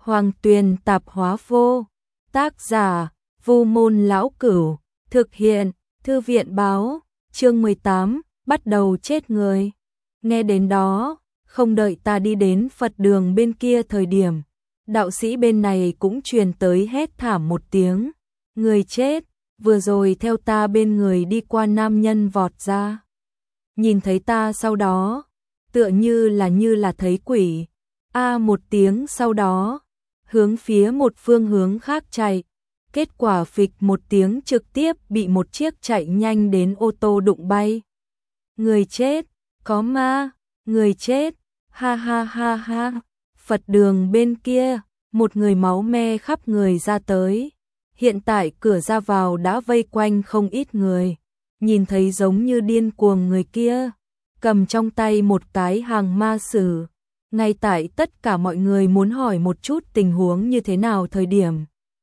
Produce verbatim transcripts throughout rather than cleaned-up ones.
Hoàng Tuyền tạp hóa vô. Tác giả, Vu Môn Lão Cửu. Thực hiện, Thư viện báo. Chương mười tám, bắt đầu chết người. Nghe đến đó, không đợi ta đi đến Phật đường bên kia thời điểm, đạo sĩ bên này cũng truyền tới hét thảm một tiếng. Người chết, vừa rồi theo ta bên người đi qua nam nhân vọt ra. Nhìn thấy ta sau đó, tựa như là như là thấy quỷ. A một tiếng sau đó, hướng phía một phương hướng khác chạy. Kết quả phịch một tiếng trực tiếp bị một chiếc chạy nhanh đến ô tô đụng bay. Người chết, có ma, người chết, ha ha ha ha. Phật đường bên kia, một người máu me khắp người ra tới. Hiện tại cửa ra vào đã vây quanh không ít người. Nhìn thấy giống như điên cuồng người kia, cầm trong tay một cái hàng ma sử. Ngay tại tất cả mọi người muốn hỏi một chút tình huống như thế nào thời điểm,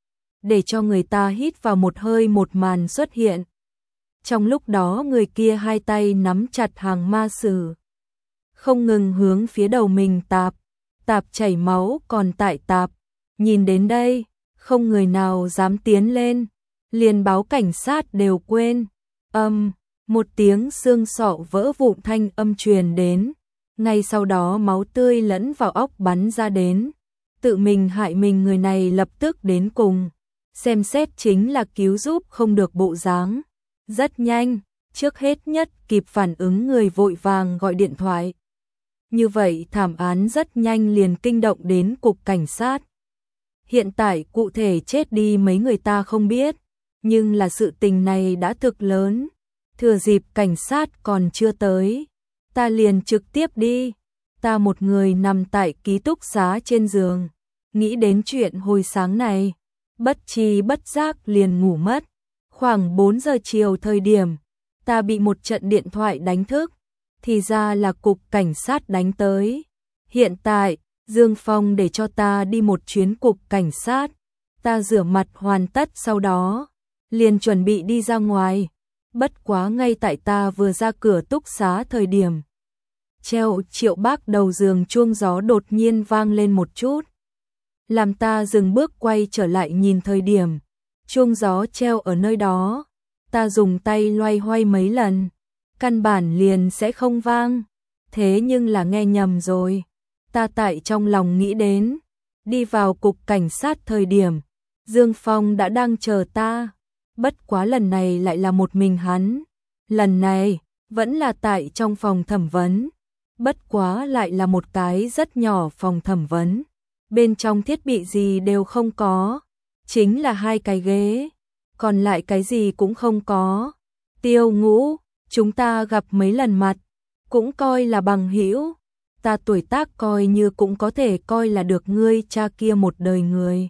để cho người ta hít vào một hơi, một màn xuất hiện. Trong lúc đó người kia hai tay nắm chặt hàng ma sử, không ngừng hướng phía đầu mình tạp, tạp chảy máu còn tại tạp. Nhìn đến đây, không người nào dám tiến lên, liền báo cảnh sát đều quên. Âm, một tiếng xương sọ vỡ vụn thanh âm truyền đến. Ngay sau đó máu tươi lẫn vào óc bắn ra đến. Tự mình hại mình người này lập tức đến cùng. Xem xét chính là cứu giúp không được bộ dáng. Rất nhanh, trước hết nhất kịp phản ứng người vội vàng gọi điện thoại. Như vậy thảm án rất nhanh liền kinh động đến cục cảnh sát. Hiện tại cụ thể chết đi mấy người ta không biết, nhưng là sự tình này đã thực lớn. Thừa dịp cảnh sát còn chưa tới, ta liền trực tiếp đi. Ta một người nằm tại ký túc xá trên giường, nghĩ đến chuyện hồi sáng này, bất tri bất giác liền ngủ mất. Khoảng bốn giờ chiều thời điểm, ta bị một trận điện thoại đánh thức, thì ra là cục cảnh sát đánh tới. Hiện tại, Dương Phong để cho ta đi một chuyến cục cảnh sát. Ta rửa mặt hoàn tất sau đó, liền chuẩn bị đi ra ngoài. Bất quá ngay tại ta vừa ra cửa túc xá thời điểm, treo Triệu Bác đầu giường chuông gió đột nhiên vang lên một chút. Làm ta dừng bước quay trở lại nhìn thời điểm, chuông gió treo ở nơi đó. Ta dùng tay loay hoay mấy lần, căn bản liền sẽ không vang. Thế nhưng là nghe nhầm rồi. Ta tại trong lòng nghĩ đến, đi vào cục cảnh sát thời điểm, Dương Phong đã đang chờ ta. Bất quá lần này lại là một mình hắn. Lần này, vẫn là tại trong phòng thẩm vấn. Bất quá lại là một cái rất nhỏ phòng thẩm vấn. Bên trong thiết bị gì đều không có. Chính là hai cái ghế. Còn lại cái gì cũng không có. Tiêu Ngũ, chúng ta gặp mấy lần mặt, cũng coi là bằng hữu. Ta tuổi tác coi như cũng có thể coi là được ngươi cha kia một đời người.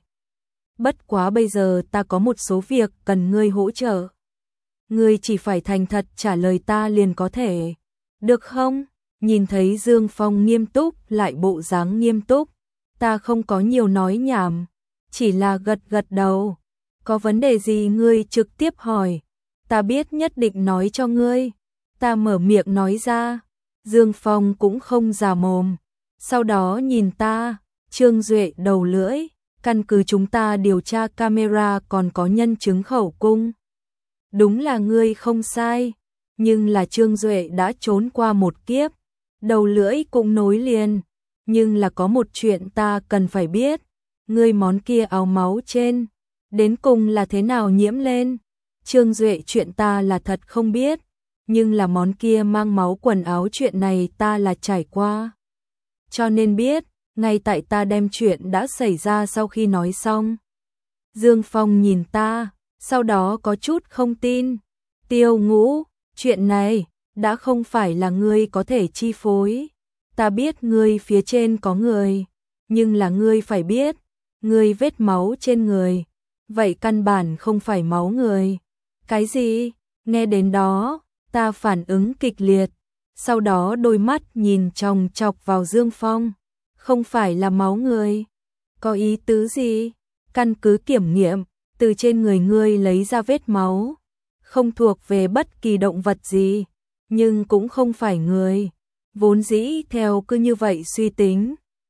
Bất quá bây giờ ta có một số việc cần ngươi hỗ trợ. Ngươi chỉ phải thành thật trả lời ta liền có thể. Được không? Nhìn thấy Dương Phong nghiêm túc lại bộ dáng nghiêm túc, ta không có nhiều nói nhảm, chỉ là gật gật đầu. Có vấn đề gì ngươi trực tiếp hỏi, ta biết nhất định nói cho ngươi. Ta mở miệng nói ra. Dương Phong cũng không già mồm. Sau đó nhìn ta, Trương Duệ đầu lưỡi, căn cứ chúng ta điều tra camera còn có nhân chứng khẩu cung. Đúng là ngươi không sai, nhưng là Trương Duệ đã trốn qua một kiếp, đầu lưỡi cũng nối liền. Nhưng là có một chuyện ta cần phải biết, ngươi món kia áo máu trên, đến cùng là thế nào nhiễm lên? Trương Duệ chuyện ta là thật không biết. Nhưng là món kia mang máu quần áo chuyện này ta là trải qua. Cho nên biết, ngay tại ta đem chuyện đã xảy ra sau khi nói xong. Dương Phong nhìn ta, sau đó có chút không tin. Tiêu Ngũ, chuyện này, đã không phải là ngươi có thể chi phối. Ta biết ngươi phía trên có người, nhưng là ngươi phải biết, ngươi vết máu trên người. Vậy căn bản không phải máu người. Cái gì? Nghe đến đó, ta phản ứng kịch liệt, sau đó đôi mắt nhìn chòng chọc vào Dương Phong. Không phải là máu người. Có ý tứ gì? Căn cứ kiểm nghiệm, từ trên người ngươi lấy ra vết máu, không thuộc về bất kỳ động vật gì, nhưng cũng không phải người. Vốn dĩ theo cứ như vậy suy tính,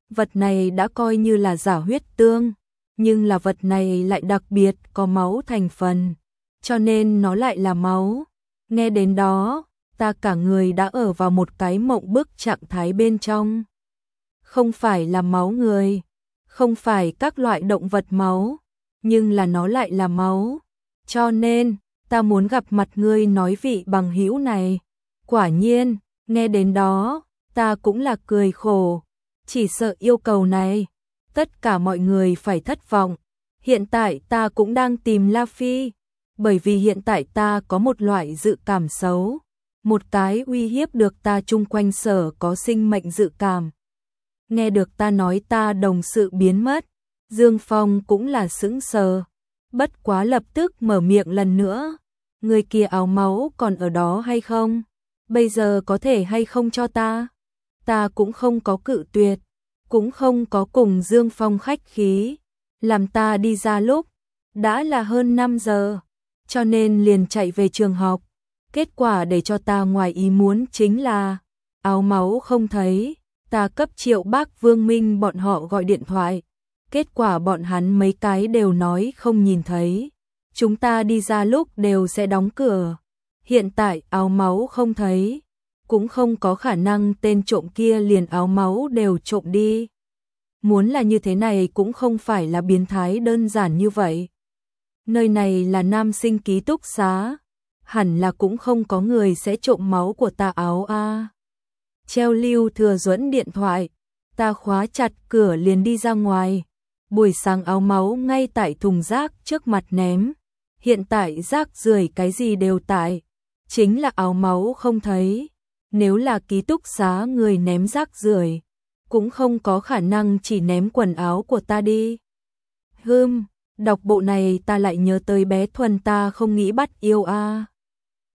Vật này đã coi như là giả huyết tương, nhưng là vật này lại đặc biệt có máu thành phần, cho nên nó lại là máu. Nghe đến đó, ta cả người đã ở vào một cái mộng bức trạng thái bên trong. Không phải là máu người, không phải các loại động vật máu, nhưng là nó lại là máu. Cho nên, ta muốn gặp mặt ngươi nói vị bằng hữu này. Quả nhiên, nghe đến đó, ta cũng là cười khổ. Chỉ sợ yêu cầu này, tất cả mọi người phải thất vọng. Hiện tại ta cũng đang tìm La Phi, bởi vì hiện tại ta có một loại dự cảm xấu, một cái uy hiếp được ta chung quanh sở có sinh mệnh dự cảm. Nghe được ta nói ta đồng sự biến mất, Dương Phong cũng là sững sờ, bất quá lập tức mở miệng lần nữa. Người kia áo máu còn ở đó hay không? Bây giờ có thể hay không cho ta? Ta cũng không có cự tuyệt, cũng không có cùng Dương Phong khách khí, làm ta đi ra lúc đã là hơn năm giờ, cho nên liền chạy về trường học. Kết quả để cho ta ngoài ý muốn chính là áo máu không thấy, ta cấp Triệu Bác Vương Minh bọn họ gọi điện thoại, kết quả bọn hắn mấy cái đều nói không nhìn thấy. Chúng ta đi ra lúc đều sẽ đóng cửa. Hiện tại áo máu không thấy, cũng không có khả năng tên trộm kia liền áo máu đều trộm đi. Muốn là như thế này cũng không phải là biến thái đơn giản như vậy. Nơi này là nam sinh ký túc xá, hẳn là cũng không có người sẽ trộm máu của ta áo a. Treo Lưu Thừa Duẫn điện thoại, ta khóa chặt cửa liền đi ra ngoài. Buổi sáng áo máu ngay tại thùng rác trước mặt ném. Hiện tại rác rưởi cái gì đều tại, chính là áo máu không thấy. Nếu là ký túc xá người ném rác rưởi, cũng không có khả năng chỉ ném quần áo của ta đi. Hừm, đọc bộ này ta lại nhớ tới bé Thuần ta không nghĩ bắt yêu a.